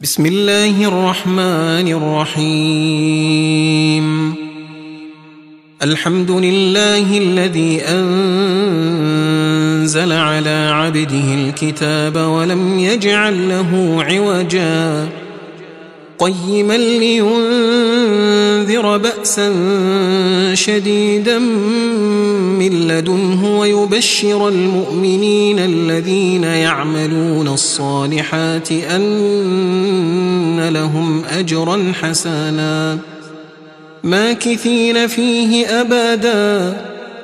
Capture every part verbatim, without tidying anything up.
بسم الله الرحمن الرحيم. الحمد لله الذي أنزل على عبده الكتاب ولم يجعل له عوجا قيما لينذر بأسا شديدا من لدنه ويبشر المؤمنين الذين يعملون الصالحات أن لهم أجرا حسنا ماكثين فيه أبدا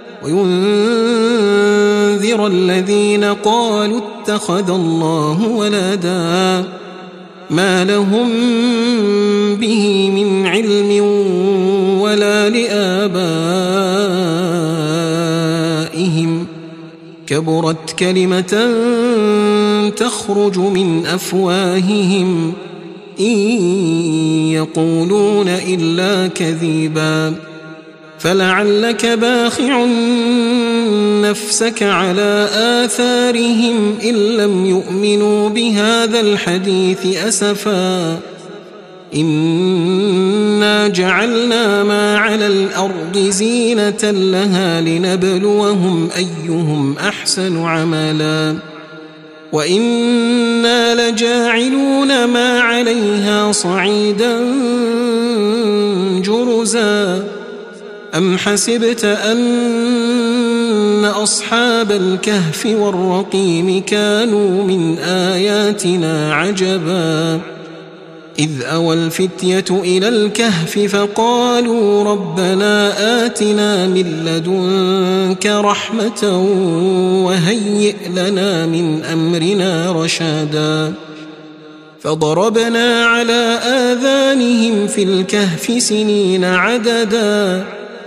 وينذر الذين قالوا اتخذ الله ولدا ما لهم به من علم ولا لآبائهم كبرت كلمة تخرج من أفواههم إن يقولون إلا كذبا فلعلك باخع نفسك على آثارهم إن لم يؤمنوا بهذا الحديث أسفا إنا جعلنا ما على الأرض زينة لها لنبلوهم أيهم أحسن عملا وإنا لجاعلون ما عليها صعيدا جرزا أم حسبت أن أصحاب الكهف والرقيم كانوا من آياتنا عجبا إذ أوى الفتية إلى الكهف فقالوا ربنا آتنا من لدنك رحمة وهيئ لنا من أمرنا رشادا فضربنا على آذانهم في الكهف سنين عددا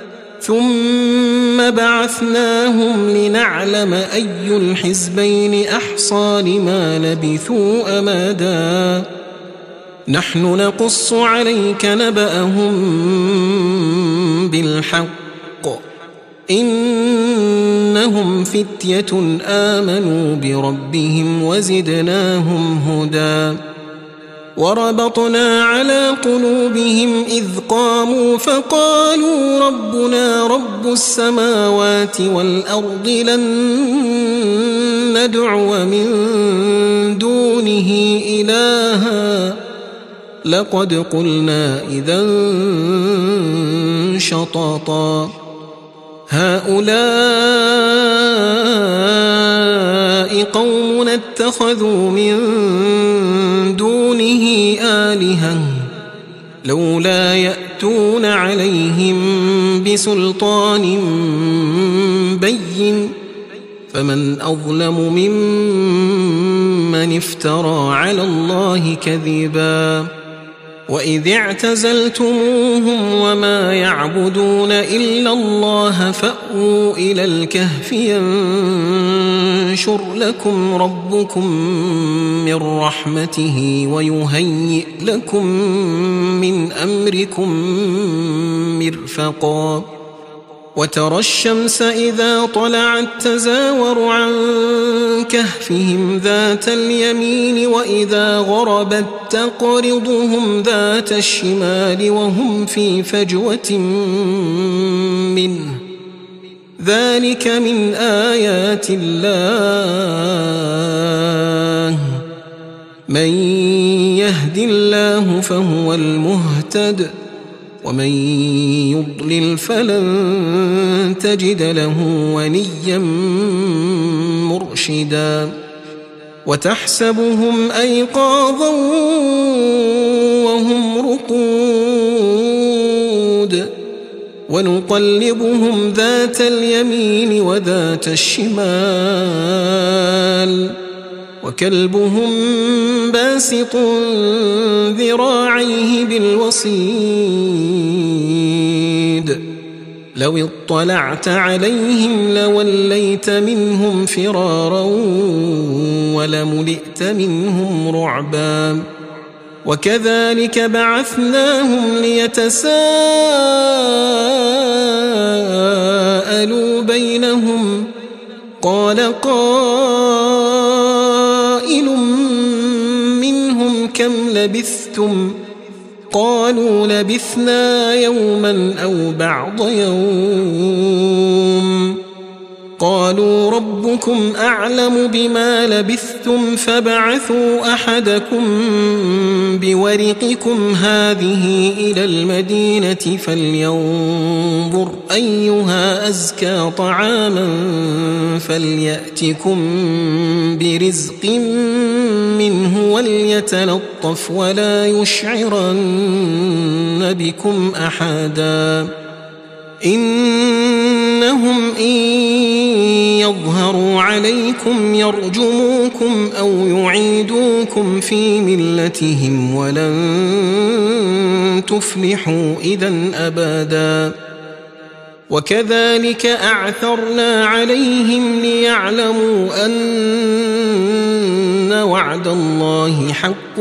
ثم بعثناهم لنعلم أي الحزبين أحصى لما لبثوا أمدا نحن نقص عليك نبأهم بالحق إنهم فتية آمنوا بربهم وزدناهم هدى وربطنا على قلوبهم إذ قاموا فقالوا ربنا رب السماوات والأرض لن ندعو من دونه إلها لقد قلنا إذا شططا هؤلاء قوم اتخذوا من دونه آلهة لولا يأتون عليهم بسلطان بين فمن أظلم ممن افترى على الله كذبا وإذ اعتزلتموهم وما يعبدون إلا الله فأووا إلى الكهف ينشر لكم ربكم من رحمته ويهيئ لكم من أمركم مرفقا وترى الشمس إذا طلعت تزاور عن كهفهم ذات اليمين وإذا غربت تقرضهم ذات الشمال وهم في فجوة منه ذلك من آيات الله من يهد الله فهو المهتد ومن يضلل فلن تجد له وليا مرشدا وتحسبهم أيقاظا وهم رقود ونقلبهم ذات اليمين وذات الشمال وكلبهم باسط ذراعيه بالوصيد لو اطلعت عليهم لوليت منهم فرارا ولملئت منهم رعبا وكذلك بعثناهم ليتساءلوا بينهم قال قائل كم لبثتم قالوا لبثنا يوما أو بعض يوم قالوا ربكم أعلم بما لبثتم فابعثوا أحدكم بورقكم هذه إلى المدينة فلينظر أيها أزكى طعاما فليأتكم برزق منه وليتلطف ولا يشعرن بكم أحدا إنهم إن يظهروا عليكم يرجموكم أو يعيدوكم في ملتهم ولن تفلحوا إذن أبدا وكذلك أعثرنا عليهم ليعلموا أن وعد الله حق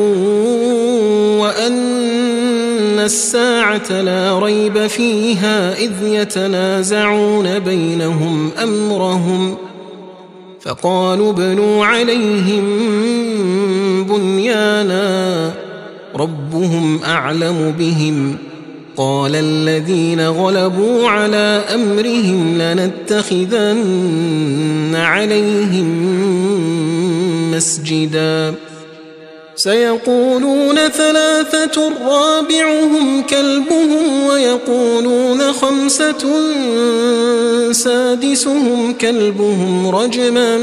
وأن الساعة لا ريب فيها إذ يتنازعون بينهم أمرهم فقالوا ابنوا عليهم بنيانا ربهم أعلم بهم قال الذين غلبوا على أمرهم لنتخذن عليهم مسجدا سيقولون ثلاثة رابعهم كلبهم ويقولون خمسة سادسهم كلبهم رجما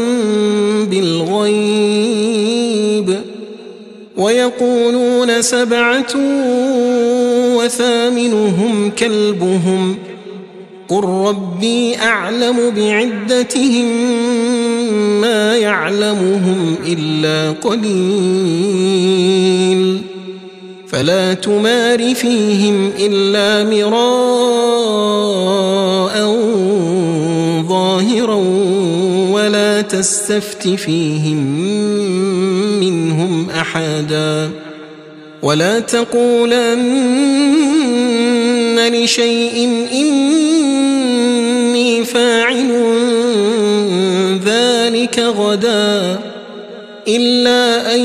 بالغيب ويقولون سبعة وثامنهم كلبهم قل ربي أعلم بعدتهم ما يعلمهم إلا قليل فلا تمار فيهم إلا مراء ظاهرا ولا تستفت فيهم منهم أحدا ولا تقولن لشيء إني فاعل ذلك غدا إلا أن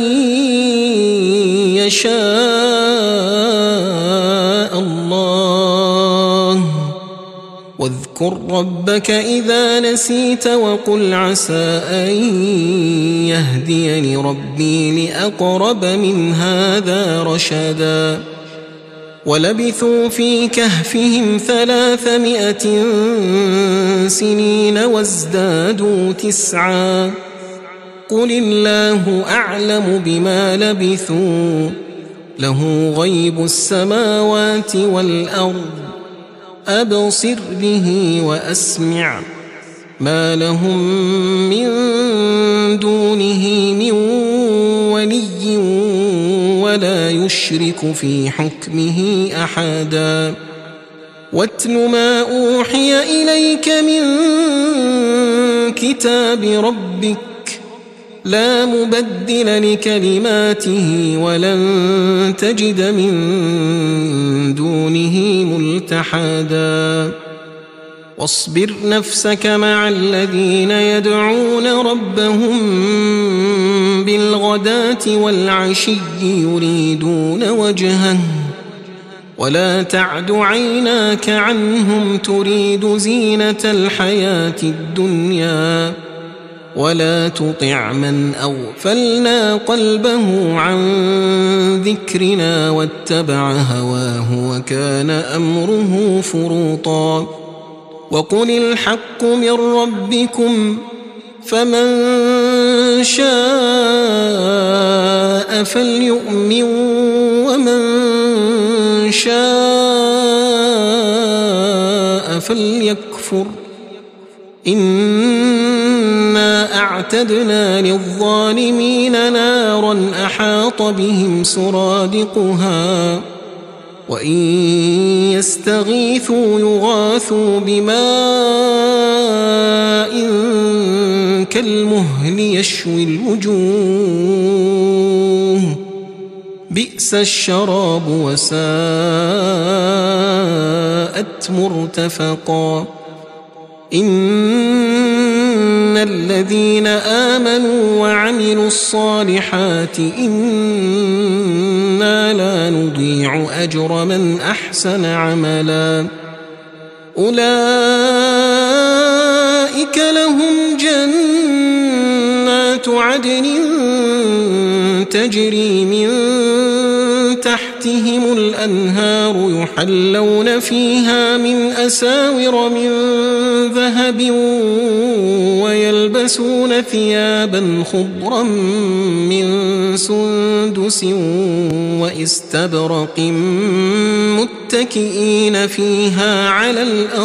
يشاء الله واذكر ربك إذا نسيت وقل عسى أن يهديني ربي لأقرب من هذا رشدا ولبثوا في كهفهم ثلاثمائة سنين وازدادوا تسعا قل الله أعلم بما لبثوا له غيب السماوات والأرض أبصر به وأسمع ما لهم من دونه من ولي ولا يشرك في حكمه أحدا واتل ما أوحي إليك من كتاب ربك لا مبدل لكلماته ولن تجد من دونه ملتحدا واصبر نفسك مع الذين يدعون ربهم بالغداة والعشي يريدون وجهه ولا تعد عيناك عنهم تريد زينة الحياة الدنيا ولا تطع من أغفلنا قلبه عن ذكرنا واتبع هواه وكان أمره فرطا وقل الحق من ربكم فمن شاء فليؤمن ومن شاء فليكفر إنا أعتدنا للظالمين نارا أحاط بهم سرادقها وإن يستغيثوا يغاثوا بماء كالمهل يشوي الوجوه بئس الشراب وساءت مرتفقا إن إن الذين آمنوا وعملوا الصالحات إنا لا نضيع أجر من أحسن عملا أولئك لهم جنات عدن تجري من تحتهم الأنهار يحلون فيها من أساور من ذهب ويلبسون ثيابا خضرا من سندس وإستبرق متكئين فيها على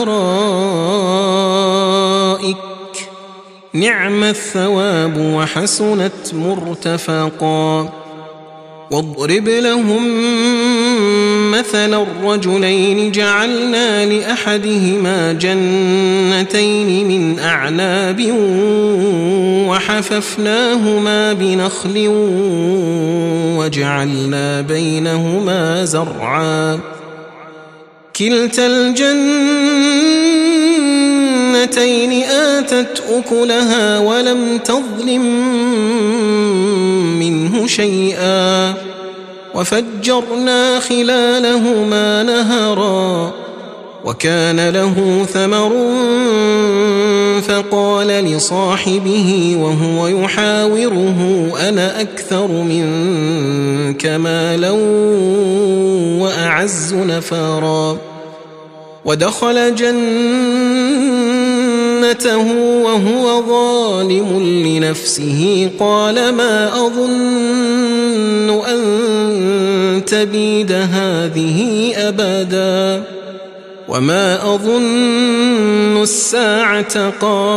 الأرائك نعم الثواب وحسنت مرتفقا واضرب لهم مثل الرجلين جعلنا لأحدهما جنتين من أعناب وحففناهما بنخل وجعلنا بينهما زرعا كلتا الجنتين آتت أكلها ولم تظلم منه شيئا وفجرنا خلالهما نهرا وكان له ثمر فقال لصاحبه وهو يحاوره أنا أكثر منك مالا وأعز نفرا ودخل جنته وهو ظالم لنفسه قال ما أظن أن تبيد هذه أبدا وما أظن الساعة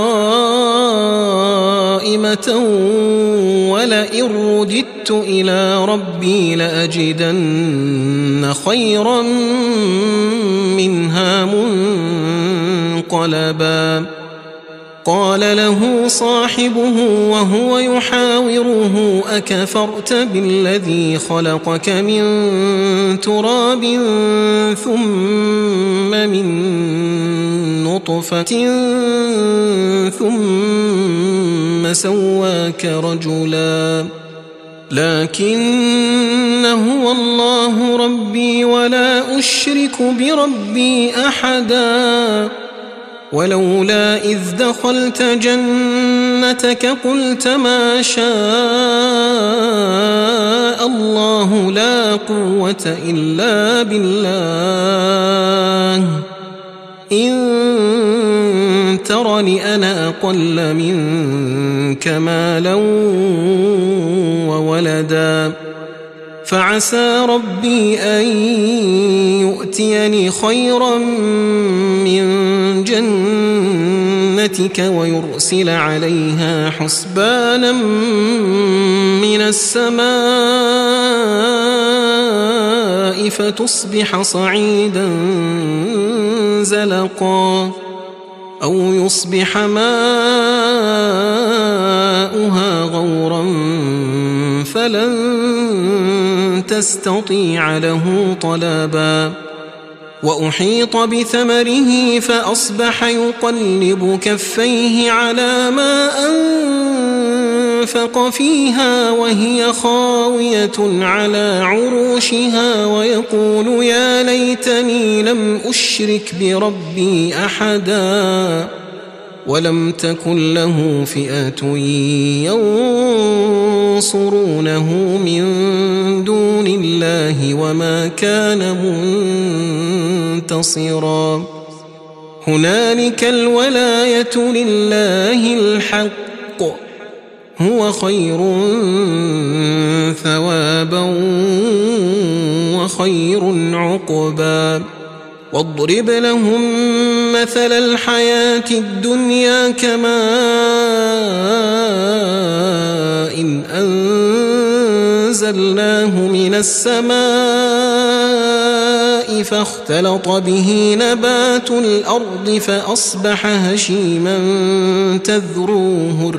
قائمة ولئن رددت إلى ربي لأجدن خيرا منها منقلبا قال له صاحبه وهو يحاوره أكفرت بالذي خلقك من تراب ثم من نطفة ثم سواك رجلا لكن هو الله ربي ولا أشرك بربي أحدا ولولا إذ دخلت جنتك قلت ما شاء الله لا قوة إلا بالله إن ترني أنا أقل منك مالا وولدا فعسى ربي أن يؤتيني خيرا من جنتك ويرسل عليها حسبانا من السماء فتصبح صعيدا زلقا أو يصبح ماؤها غورا فلن تستطيع له طلبا وأحيط بثمره فأصبح يقلب كفيه على ما أنفق فيها وهي خاوية على عروشها ويقول يا ليتني لم أشرك بربي أحدا ولم تكن له فئة ينصرونه من دون الله وما كان منتصرا هنالك الولاية لله الحق هو خير ثوابا وخير عقبا واضرب لهم مثل الحياة الدنيا كماء إن أنزلناه من السماء فاختلط به نبات الأرض فأصبح هشيما تذروه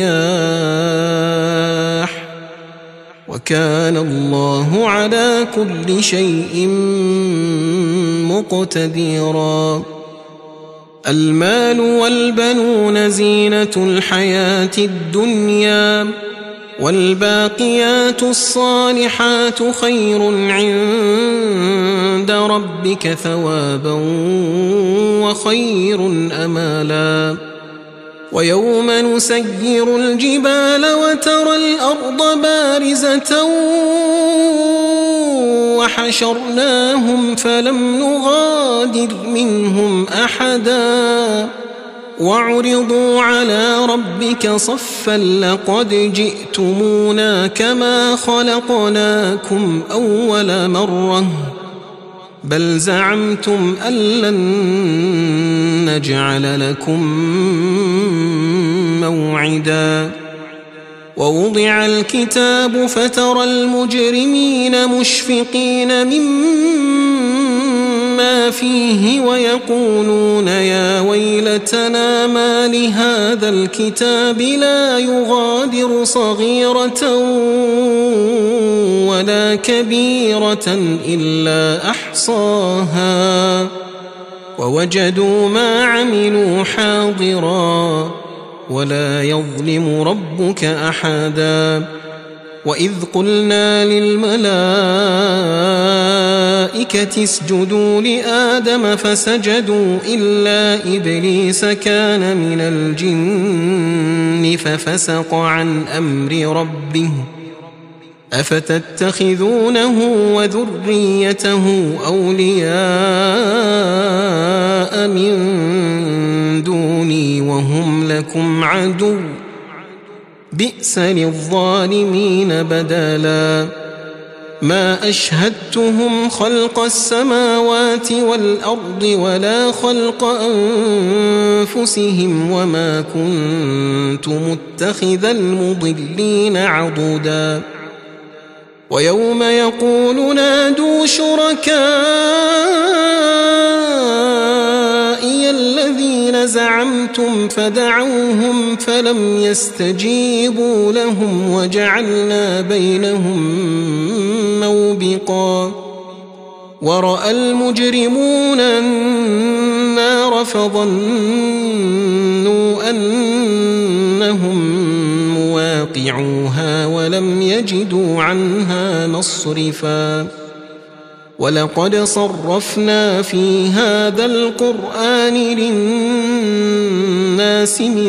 الرياح وكان الله على كل شيء مقتدرا المال والبنون زينة الحياة الدنيا، والباقيات الصالحات خير عند ربك ثوابا وخير أمالا. ويوم نسير الجبال وترى الأرض بارزة وحشرناهم فلم نغادر منهم أحدا وعرضوا على ربك صفا لقد جئتمونا كما خلقناكم أول مرة بل زعمتم أن لن نجعل لكم موعدا. ووضع الكتاب فترى المجرمين مشفقين مما فيه ويقولون يا ويلتنا ما لهذا الكتاب لا يغادر صغيرة ولا كبيرة إلا أحصاها ووجدوا ما عملوا حاضرا ولا يظلم ربك أحدا. وإذ قلنا للملائكة اسجدوا لآدم فسجدوا إلا إبليس كان من الجن ففسق عن أمر ربه أفتتخذونه وذريته أولياء من دوني وهم لكم عدو بئس للظالمين بدلا. ما أشهدتهم خلق السماوات والأرض ولا خلق أنفسهم وما كنت متخذ المضلين عضدا. ويوم يقول نادوا شركائي الذين زعمتم فدعوهم فلم يستجيبوا لهم وجعلنا بينهم موبقا. ورأى المجرمون النار فظنوا أنهم مواقعوها ولم يجدوا عنها مصرفا. ولقد صرفنا في هذا القرآن للناس من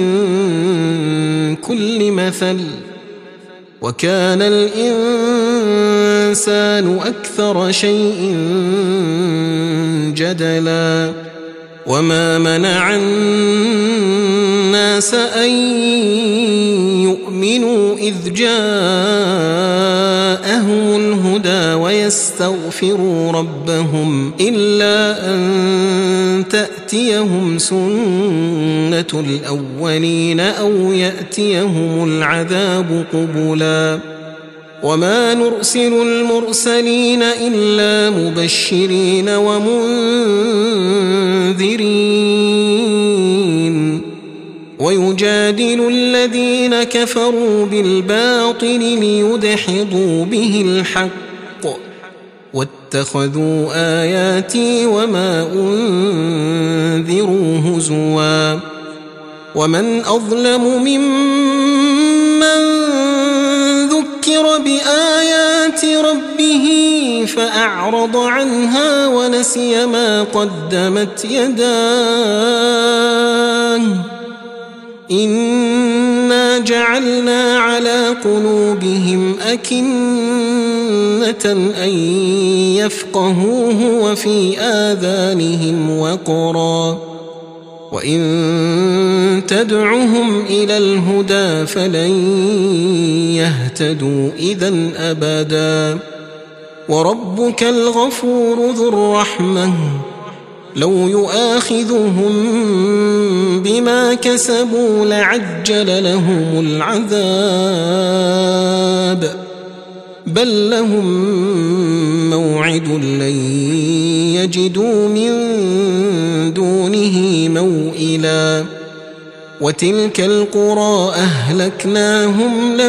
كل مثل وكان الإنسان أكثر شيء جدلا. وما منع الناس أن يؤمنوا إذ جاءهم الهدى ويستغفروا ربهم إلا أن تأتيهم سنة الأولين أو يأتيهم العذاب قبلا. وما نرسل المرسلين إلا مبشرين ومنذرين ويجادل الذين كفروا بالباطل ليدحضوا به الحق واتخذوا آياتي وما أنذروا هزوا. ومن أظلم ممن ذكر بآيات ربه فأعرض عنها ونسي ما قدمت يداه إنا جعلنا على قلوبهم أكنة أن يفقهوه وفي آذانهم وقرا وإن تدعهم إلى الهدى فلن يهتدوا إذن أبدا. وربك الغفور ذو الرحمة لو يؤاخذهم بما كسبوا لعجل لهم العذاب بل لهم موعد لن يجدوا من دونه موئلا. وتلك القرى أهلكناهم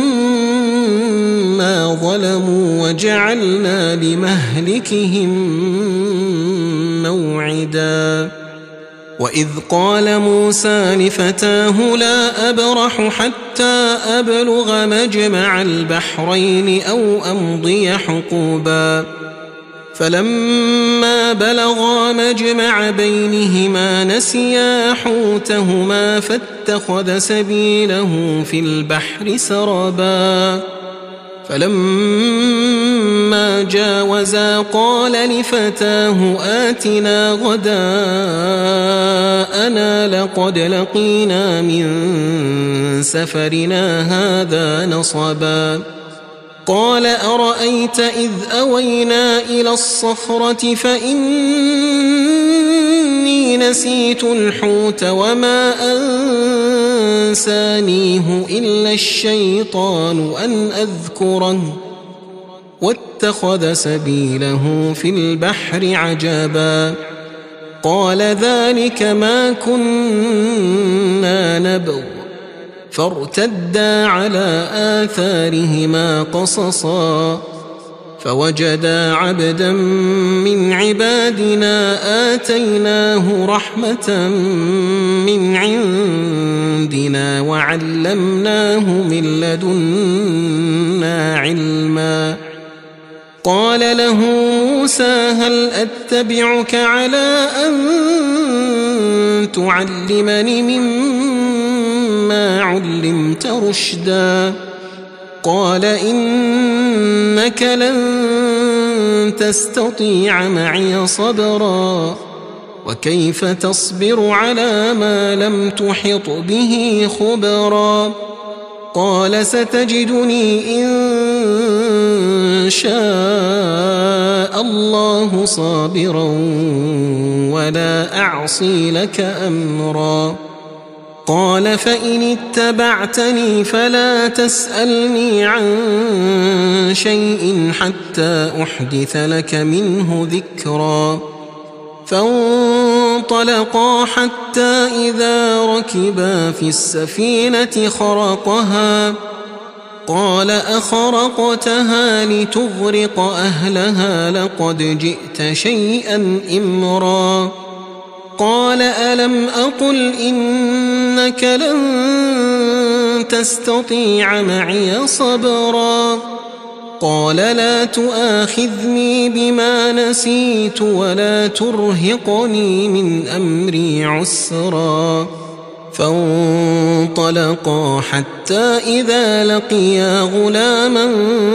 لما ظلموا وجعلنا لمهلكهم موعدا. وإذ قال موسى لفتاه لا أبرح حتى أبلغ مجمع البحرين أو أمضي حقوبا فلما بلغا مجمع بينهما نسيا حوتهما فاتخذ سبيله في البحر سربا فلما جاوزا قال لفتاه آتنا غداءنا لقد لقينا من سفرنا هذا نصبا قال أرأيت إذ أوينا إلى الصخرة فإني نسيت الحوت وما أنسانيه إلا الشيطان أن أذكره واتخذ سبيله في البحر عجبا قال ذلك ما كنا نبغ فارتدا على آثارهما قصصا فوجدا عبدا من عبادنا آتيناه رحمة من عندنا وعلمناه من لدنا علما قال له موسى هل أتبعك على أن تعلمني مما علمت رشدا قال إنك لن تستطيع معي صبرا وكيف تصبر على ما لم تحط به خبرا قال ستجدني إن شاء الله صابرا ولا أعصي لك أمرا قال فإن اتبعتني فلا تسألني عن شيء حتى أحدث لك منه ذكرا فانطلقا حتى إذا ركبا في السفينة خرقها قال أخرقتها لتغرق أهلها لقد جئت شيئا إمرا قال ألم أقل إنك لن تستطيع معي صبرا قال لا تؤاخذني بما نسيت ولا ترهقني من أمري عسرا فانطلقا حتى إذا لقيا غلاما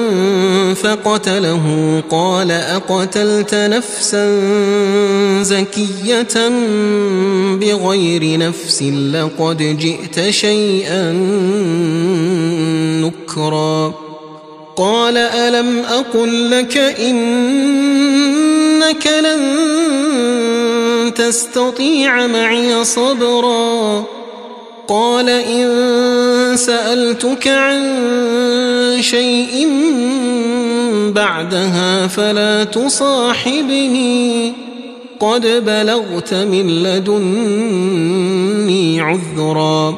فقتله قال أقتلت نفسا زكية بغير نفس لقد جئت شيئا نكرا قال ألم أقل لك إنك لن تستطيع معي صبرا قال إن سألتك عن شيء بعدها فلا تصاحبني قد بلغت من لدني عذرا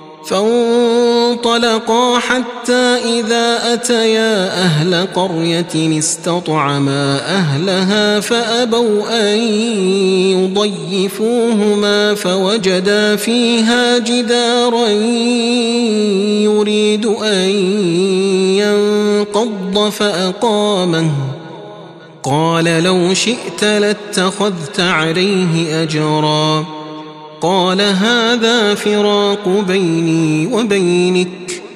فانطلقا حتى إذا أتيا أهل قرية استطعما أهلها فأبوا أن يضيفوهما فوجدا فيها جدارا يريد أن ينقض فأقامه قال لو شئت لاتخذت عليه أجرا قال هذا فراق بيني وبينك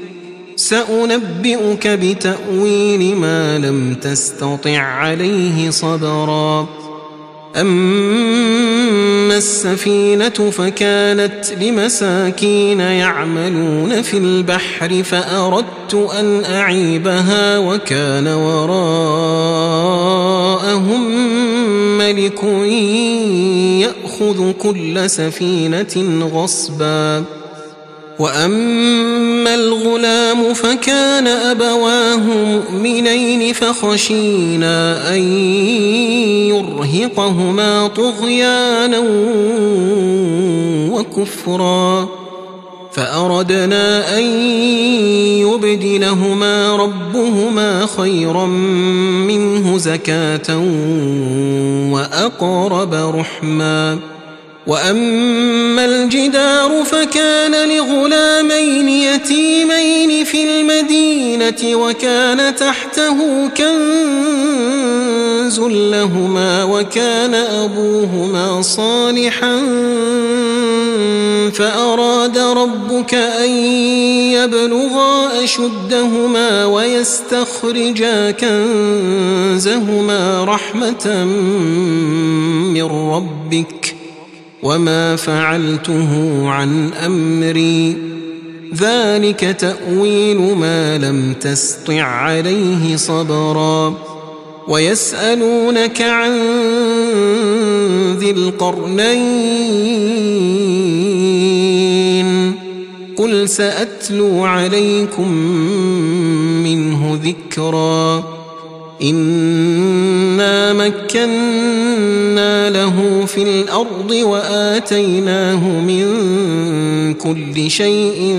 سأنبئك بتأويل ما لم تستطع عليه صبرا أما السفينة فكانت لمساكين يعملون في البحر فأردت أن أعيبها وكان وراءهم ملك يأخذ كل سفينة غصبا وأما الغلام فكان أبواه مؤمنين فخشينا أن يرهقهما طغيانا وكفرا فأردنا أن يبدلهما ربهما خيرا منه زكاة وأقرب رحما وأما الجدار فكان لغلامين يتيمين في المدينة وكان تحته كنز لهما وكان أبوهما صالحا فأراد ربك أن يبلغا أشدهما ويستخرجا كنزهما رحمة من ربك وما فعلته عن أمري ذلك تأويل ما لم تسطع عليه صبرا ويسألونك عن ذي القرنين قل سأتلو عليكم منه ذكرا إنا مكنا له في الأرض وآتيناه من كل شيء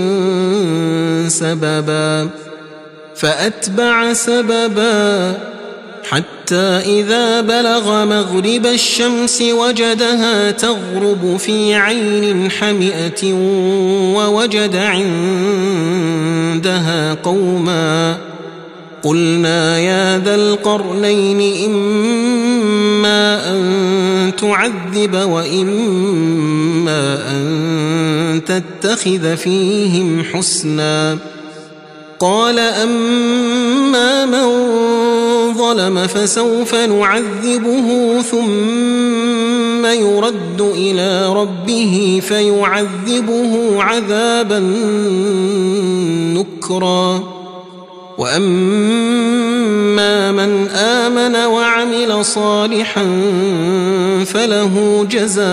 سببا فأتبع سببا حتى إذا بلغ مغرب الشمس وجدها تغرب في عين حمئة ووجد عندها قوما قلنا يا ذا القرنين إما أن تعذب وإما أن تتخذ فيهم حسنا قال أما من ظلم فسوف نعذبه ثم يرد إلى ربه فيعذبه عذابا نكرا وأما من آمن وعمل صالحا فله جزاء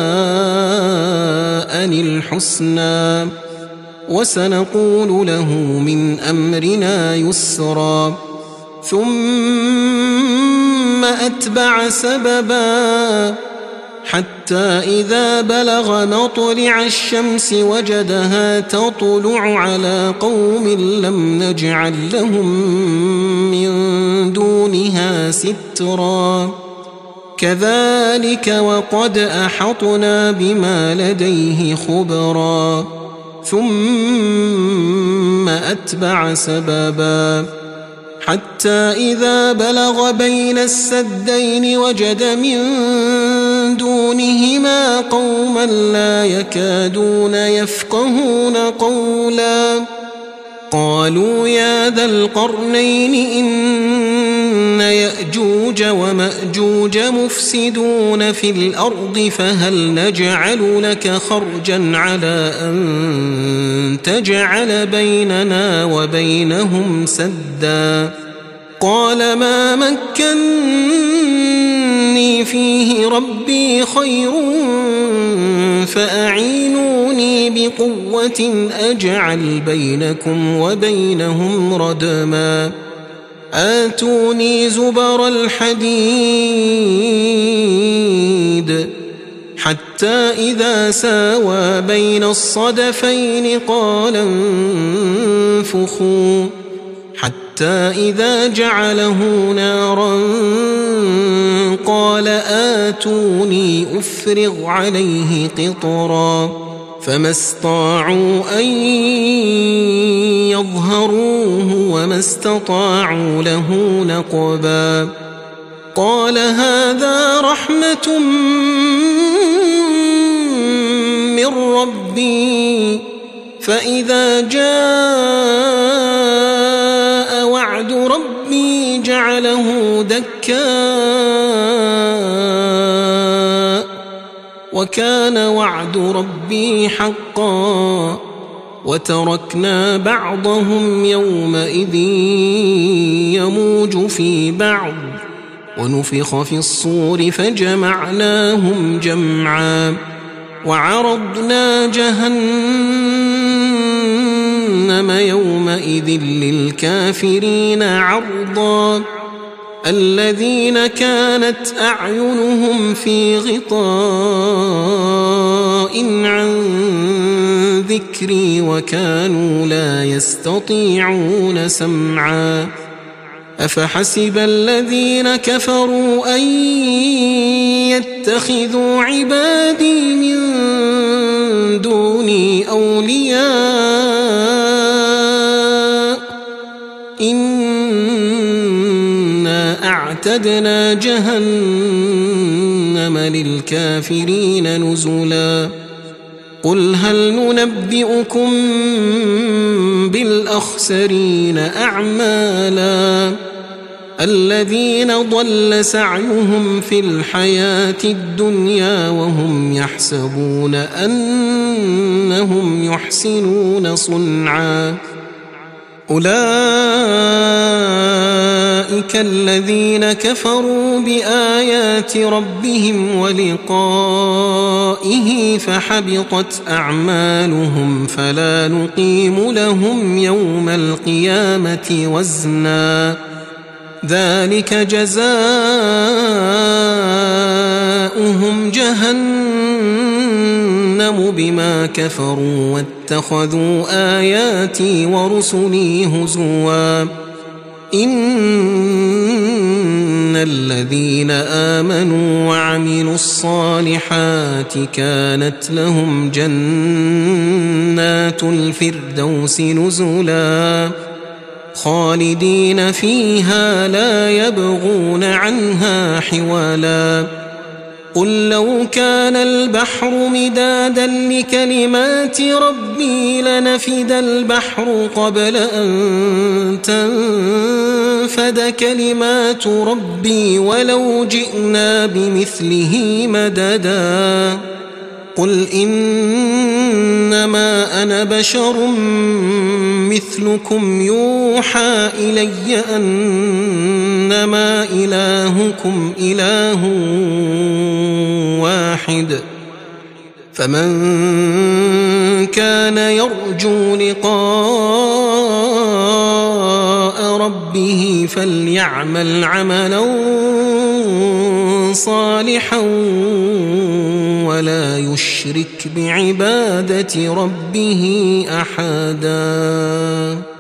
الحسنى وسنقول له من أمرنا يسرا ثم أتبع سببا حتى إذا بلغ مطلع الشمس وجدها تطلع على قوم لم نجعل لهم من دونها سترا كذلك وقد أحطنا بما لديه خبرا ثم أتبع سببا حتى إذا بلغ بين السدين وجد من دونهما قوما لا يكادون يفقهون قولا قالوا يا ذا القرنين إن يأجوج ومأجوج مفسدون في الأرض فهل نجعل لك خرجا على أن تجعل بيننا وبينهم سدا قال ما مكني فيه ربي خير فأعينوني بقوة أجعل بينكم وبينهم ردما آتوني زبر الحديد حتى إذا ساوى بين الصدفين قال انفخوا حتى إذا جعله نارا قال آتوني أفرغ عليه قطرا فما استطاعوا أن يظهروه وما استطاعوا له نقبا قال هذا رحمة من ربي فإذا جاء وعد ربي جعله دكاء وكان وعد ربي حقا وتركنا بعضهم يومئذ يموج في بعض ونفخ في الصور فجمعناهم جمعا وعرضنا جهنم يومئذ للكافرين عرضا الذين كانت أعينهم في غطاء عن ذكري وكانوا لا يستطيعون سمعا أفحسب الذين كفروا أن يتخذوا عبادي من دوني أولياء إنا أعتدنا جهنم للكافرين نزلا قل هل ننبئكم بالأخسرين أعمالا الذين ضل سعيهم في الحياة الدنيا وهم يحسبون أنهم يحسنون صنعا أولئك الذين كفروا بآيات ربهم ولقائه فحبطت أعمالهم فلا نقيم لهم يوم القيامة وزنا ذلك جزاؤهم جهنم بما كفروا واتخذوا آياتي ورسلي هزوا إن الذين آمنوا وعملوا الصالحات كانت لهم جنات الفردوس نزلا خالدين فيها لا يبغون عنها حولا قل لو كان البحر مدادا لكلمات ربي لنفد البحر قبل أن تنفد كلمات ربي ولو جئنا بمثله مددا قل إنما أنا بشر مثلكم يوحى إلي أنما إلهكم إله واحد فمن كان يرجو لقاء ربه فليعمل عملا صالحا ولا يشرك بعبادة ربه أحدا.